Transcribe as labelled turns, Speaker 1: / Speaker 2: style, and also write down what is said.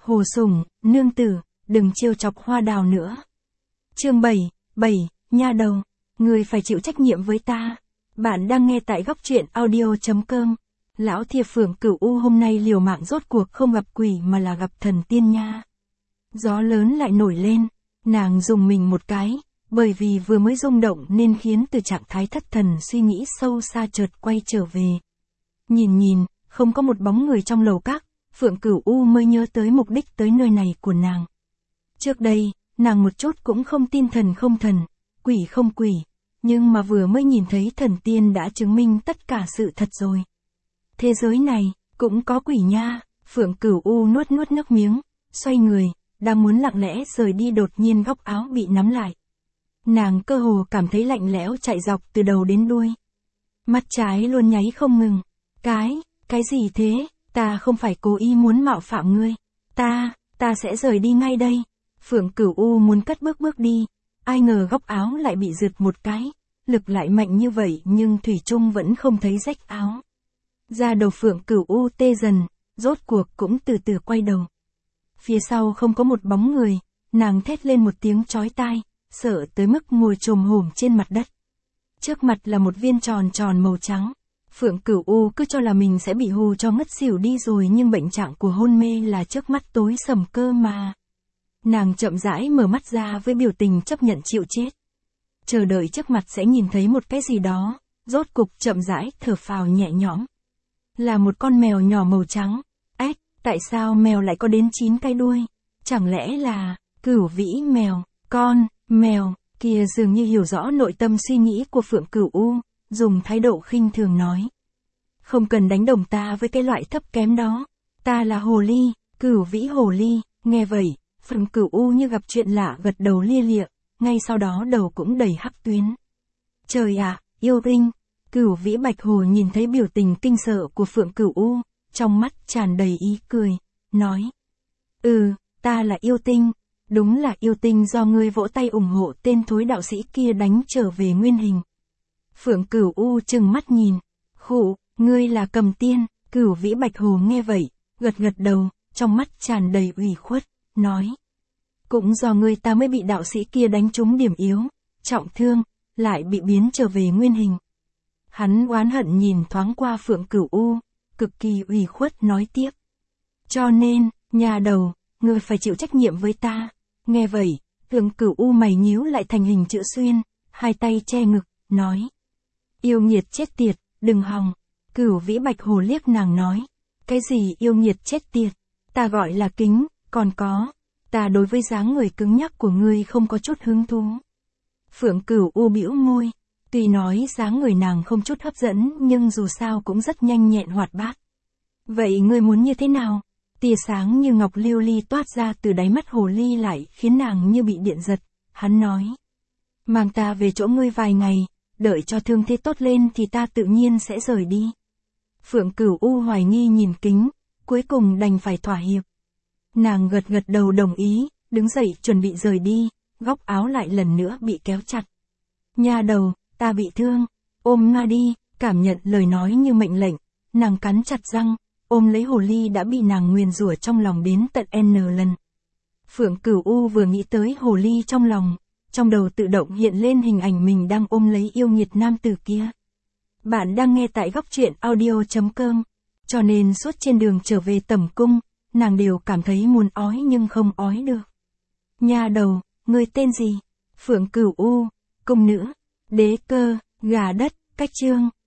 Speaker 1: Hồ Sủng, nương tử, đừng trêu chọc Hoa Đào nữa. Chương 7, nha đầu, ngươi phải chịu trách nhiệm với ta. Bạn đang nghe tại góc truyện audio.com. Lão Thiệp Phượng Cửu U hôm nay liều mạng rốt cuộc không gặp quỷ mà là gặp thần tiên nha. Gió lớn lại nổi lên, nàng dùng mình một cái, bởi vì vừa mới rung động nên khiến từ trạng thái thất thần suy nghĩ sâu xa chợt quay trở về. Nhìn, không có một bóng người trong lầu các, Phượng Cửu U mới nhớ tới mục đích tới nơi này của nàng. Trước đây, nàng một chút cũng không tin thần không thần, quỷ không quỷ, nhưng mà vừa mới nhìn thấy thần tiên đã chứng minh tất cả sự thật rồi. Thế giới này, cũng có quỷ nha. Phượng Cửu U nuốt nước miếng, xoay người, đang muốn lặng lẽ rời đi đột nhiên góc áo bị nắm lại. Nàng cơ hồ cảm thấy lạnh lẽo chạy dọc từ đầu đến đuôi. Mắt trái luôn nháy không ngừng. Cái gì thế? Ta không phải cố ý muốn mạo phạm ngươi. Ta sẽ rời đi ngay đây. Phượng Cửu U muốn cất bước đi. Ai ngờ góc áo lại bị rượt một cái. Lực lại mạnh như vậy nhưng thủy chung vẫn không thấy rách áo. Da đầu Phượng Cửu U tê dần, rốt cuộc cũng từ từ quay đầu. Phía sau không có một bóng người, nàng thét lên một tiếng chói tai, sợ tới mức ngồi chồm hổm trên mặt đất. Trước mặt là một viên tròn màu trắng. Phượng Cửu U cứ cho là mình sẽ bị hù cho ngất xỉu đi rồi nhưng bệnh trạng của hôn mê là trước mắt tối sầm cơ mà. Nàng chậm rãi mở mắt ra với biểu tình chấp nhận chịu chết. Chờ đợi trước mặt sẽ nhìn thấy một cái gì đó, rốt cục chậm rãi thở phào nhẹ nhõm. Là một con mèo nhỏ màu trắng. Tại sao mèo lại có đến 9 cái đuôi? Chẳng lẽ là Cửu Vĩ mèo? Con mèo kia dường như hiểu rõ nội tâm suy nghĩ của Phượng Cửu U, dùng thái độ khinh thường nói. Không cần đánh đồng ta với cái loại thấp kém đó. Ta là hồ ly, Cửu Vĩ hồ ly. Nghe vậy, Phượng Cửu U như gặp chuyện lạ gật đầu lia lịa, ngay sau đó đầu cũng đầy hắc tuyến. Trời ạ, yêu tinh! Cửu Vĩ Bạch Hồ nhìn thấy biểu tình kinh sợ của Phượng Cửu U, trong mắt tràn đầy ý cười, nói. Ta là yêu tinh, đúng là yêu tinh do ngươi vỗ tay ủng hộ tên thối đạo sĩ kia đánh trở về nguyên hình. Phượng Cửu U trừng mắt nhìn, khụ, ngươi là Cầm Tiên. Cửu Vĩ Bạch Hồ nghe vậy, gật đầu, trong mắt tràn đầy ủy khuất, nói. Cũng do ngươi ta mới bị đạo sĩ kia đánh trúng điểm yếu, trọng thương, lại bị biến trở về nguyên hình. Hắn oán hận nhìn thoáng qua Phượng Cửu U, cực kỳ ủy khuất nói tiếp. Cho nên, nhà đầu, ngươi phải chịu trách nhiệm với ta. Nghe vậy, Phượng Cửu U mày nhíu lại thành hình chữ xuyên, hai tay che ngực, nói. Yêu nghiệt chết tiệt, đừng hòng. Cửu Vĩ Bạch Hồ liếc nàng nói. Cái gì yêu nghiệt chết tiệt? Ta gọi là kính, còn có. Ta đối với dáng người cứng nhắc của ngươi không có chút hứng thú. Phượng Cửu U bĩu môi. Tuy nói dáng người nàng không chút hấp dẫn nhưng dù sao cũng rất nhanh nhẹn hoạt bát. Vậy ngươi muốn như thế nào? Tia sáng như ngọc lưu ly toát ra từ đáy mắt hồ ly lại khiến nàng như bị điện giật. Hắn nói. Mang ta về chỗ ngươi vài ngày, đợi cho thương thế tốt lên thì ta tự nhiên sẽ rời đi. Phượng Cửu U hoài nghi nhìn kính, cuối cùng đành phải thỏa hiệp. Nàng gật đầu đồng ý, đứng dậy chuẩn bị rời đi, góc áo lại lần nữa bị kéo chặt. Nha đầu, ta bị thương, ôm nga đi. Cảm nhận lời nói như mệnh lệnh, nàng cắn chặt răng, ôm lấy hồ ly đã bị nàng nguyền rủa trong lòng đến tận N lần. Phượng Cửu U vừa nghĩ tới hồ ly trong lòng, trong đầu tự động hiện lên hình ảnh mình đang ôm lấy yêu nghiệt nam tử kia. Bạn đang nghe tại góc truyện audio.com, cho nên suốt trên đường trở về tẩm cung, nàng đều cảm thấy muốn ói nhưng không ói được. Nha đầu, ngươi tên gì? Phượng Cửu U, cung nữ, đế cơ, gà đất, cách chương.